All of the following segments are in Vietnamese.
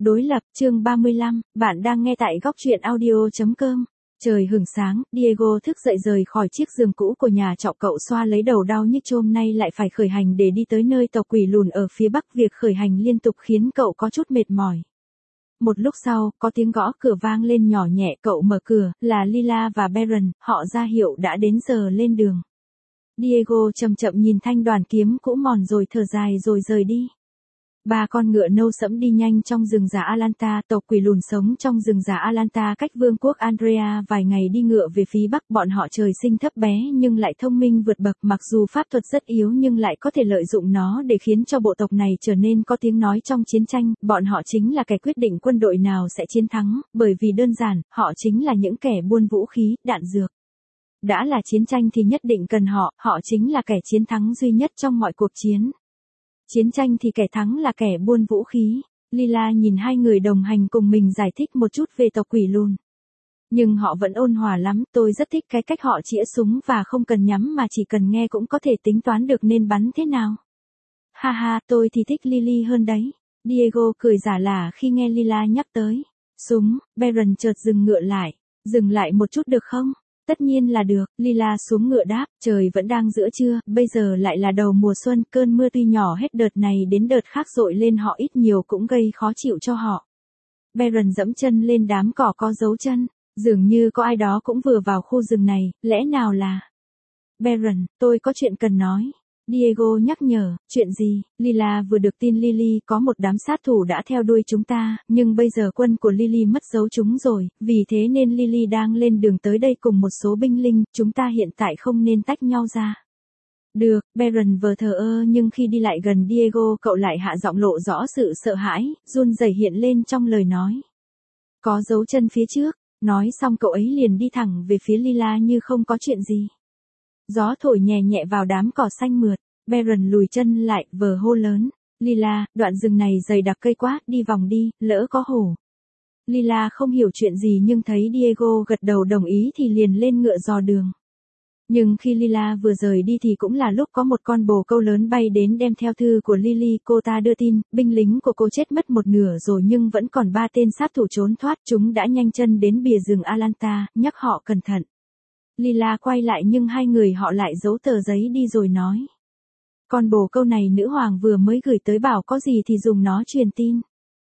Đối lập, chương 35, bạn đang nghe tại góc truyện audio.com. Trời hửng sáng, Diego thức dậy rời khỏi chiếc giường cũ của nhà trọ, cậu xoa lấy đầu đau nhức hôm nay lại phải khởi hành để đi tới nơi tộc quỷ lùn ở phía bắc. Việc khởi hành liên tục khiến cậu có chút mệt mỏi. Một lúc sau, có tiếng gõ cửa vang lên nhỏ nhẹ, cậu mở cửa, là Lila và Baron, họ ra hiệu đã đến giờ lên đường. Diego chậm chậm nhìn thanh đoàn kiếm cũ mòn rồi thở dài rồi rời đi. Ba con ngựa nâu sẫm đi nhanh trong rừng già Atlanta. Tộc quỷ lùn sống trong rừng già Atlanta cách vương quốc Andrea vài ngày đi ngựa về phía bắc. Bọn họ trời sinh thấp bé nhưng lại thông minh vượt bậc, mặc dù pháp thuật rất yếu nhưng lại có thể lợi dụng nó để khiến cho bộ tộc này trở nên có tiếng nói trong chiến tranh. Bọn họ chính là kẻ quyết định quân đội nào sẽ chiến thắng, bởi vì đơn giản, họ chính là những kẻ buôn vũ khí, đạn dược. Đã là chiến tranh thì nhất định cần họ chính là kẻ chiến thắng duy nhất trong mọi cuộc chiến. Chiến tranh thì kẻ thắng là kẻ buôn vũ khí. Lila nhìn hai người đồng hành cùng mình giải thích một chút về tộc quỷ lùn. Nhưng họ vẫn ôn hòa lắm, tôi rất thích cái cách họ chĩa súng và không cần nhắm mà chỉ cần nghe cũng có thể tính toán được nên bắn thế nào. Ha ha, tôi thì thích Lily hơn đấy. Diego cười giả lả khi nghe Lila nhắc tới súng. Baron chợt dừng ngựa lại. Dừng lại một chút được không? Tất nhiên là được, Lila xuống ngựa đáp, trời vẫn đang giữa trưa, bây giờ lại là đầu mùa xuân, cơn mưa tuy nhỏ hết đợt này đến đợt khác dội lên họ ít nhiều cũng gây khó chịu cho họ. Baron dẫm chân lên đám cỏ có dấu chân, dường như có ai đó cũng vừa vào khu rừng này, lẽ nào là... Baron, tôi có chuyện cần nói. Diego nhắc nhở, chuyện gì? Lila vừa được tin Lily có một đám sát thủ đã theo đuôi chúng ta, nhưng bây giờ quân của Lily mất dấu chúng rồi, vì thế nên Lily đang lên đường tới đây cùng một số binh lính, chúng ta hiện tại không nên tách nhau ra. Được, Baron vừa thờ ơ nhưng khi đi lại gần Diego cậu lại hạ giọng lộ rõ sự sợ hãi, run rẩy hiện lên trong lời nói. Có dấu chân phía trước, nói xong cậu ấy liền đi thẳng về phía Lila như không có chuyện gì. Gió thổi nhẹ nhẹ vào đám cỏ xanh mượt, Baron lùi chân lại, vờ hô lớn. Lila, đoạn rừng này dày đặc cây quá, đi vòng đi, lỡ có hổ. Lila không hiểu chuyện gì nhưng thấy Diego gật đầu đồng ý thì liền lên ngựa dò đường. Nhưng khi Lila vừa rời đi thì cũng là lúc có một con bồ câu lớn bay đến đem theo thư của Lily. Cô ta đưa tin, binh lính của cô chết mất một nửa rồi nhưng vẫn còn 3 tên sát thủ trốn thoát. Chúng đã nhanh chân đến bìa rừng Atlanta, nhắc họ cẩn thận. Lila quay lại nhưng hai người họ lại giấu tờ giấy đi rồi nói. Con bồ câu này nữ hoàng vừa mới gửi tới bảo có gì thì dùng nó truyền tin.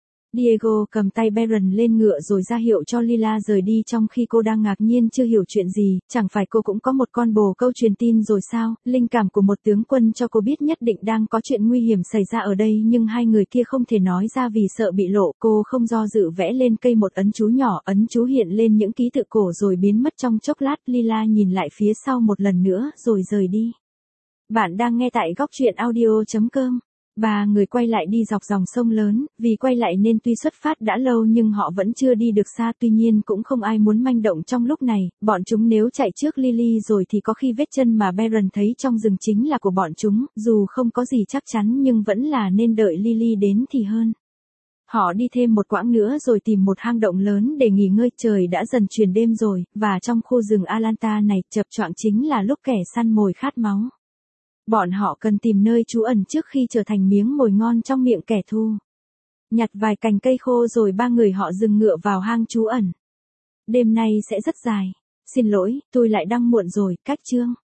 Diego cầm tay Baron lên ngựa rồi ra hiệu cho Lila rời đi trong khi cô đang ngạc nhiên chưa hiểu chuyện gì, chẳng phải cô cũng có một con bồ câu truyền tin rồi sao? Linh cảm của một tướng quân cho cô biết nhất định đang có chuyện nguy hiểm xảy ra ở đây nhưng hai người kia không thể nói ra vì sợ bị lộ. Cô không do dự vẽ lên cây một ấn chú nhỏ, ấn chú hiện lên những ký tự cổ rồi biến mất trong chốc lát. Lila nhìn lại phía sau một lần nữa rồi rời đi. Bạn đang nghe tại góc truyện audio.com. Ba người quay lại đi dọc dòng sông lớn, vì quay lại nên tuy xuất phát đã lâu nhưng họ vẫn chưa đi được xa, tuy nhiên cũng không ai muốn manh động trong lúc này, bọn chúng nếu chạy trước Lily rồi thì có khi vết chân mà Baron thấy trong rừng chính là của bọn chúng, dù không có gì chắc chắn nhưng vẫn là nên đợi Lily đến thì hơn. Họ đi thêm một quãng nữa rồi tìm một hang động lớn để nghỉ ngơi, trời đã dần chuyển đêm rồi, và trong khu rừng Atlanta này chập choạng chính là lúc kẻ săn mồi khát máu. Bọn họ cần tìm nơi trú ẩn trước khi trở thành miếng mồi ngon trong miệng kẻ thù. Nhặt vài cành cây khô rồi ba người họ dừng ngựa vào hang trú ẩn. Đêm nay sẽ rất dài. Xin lỗi, tôi lại đăng muộn rồi, cách chương.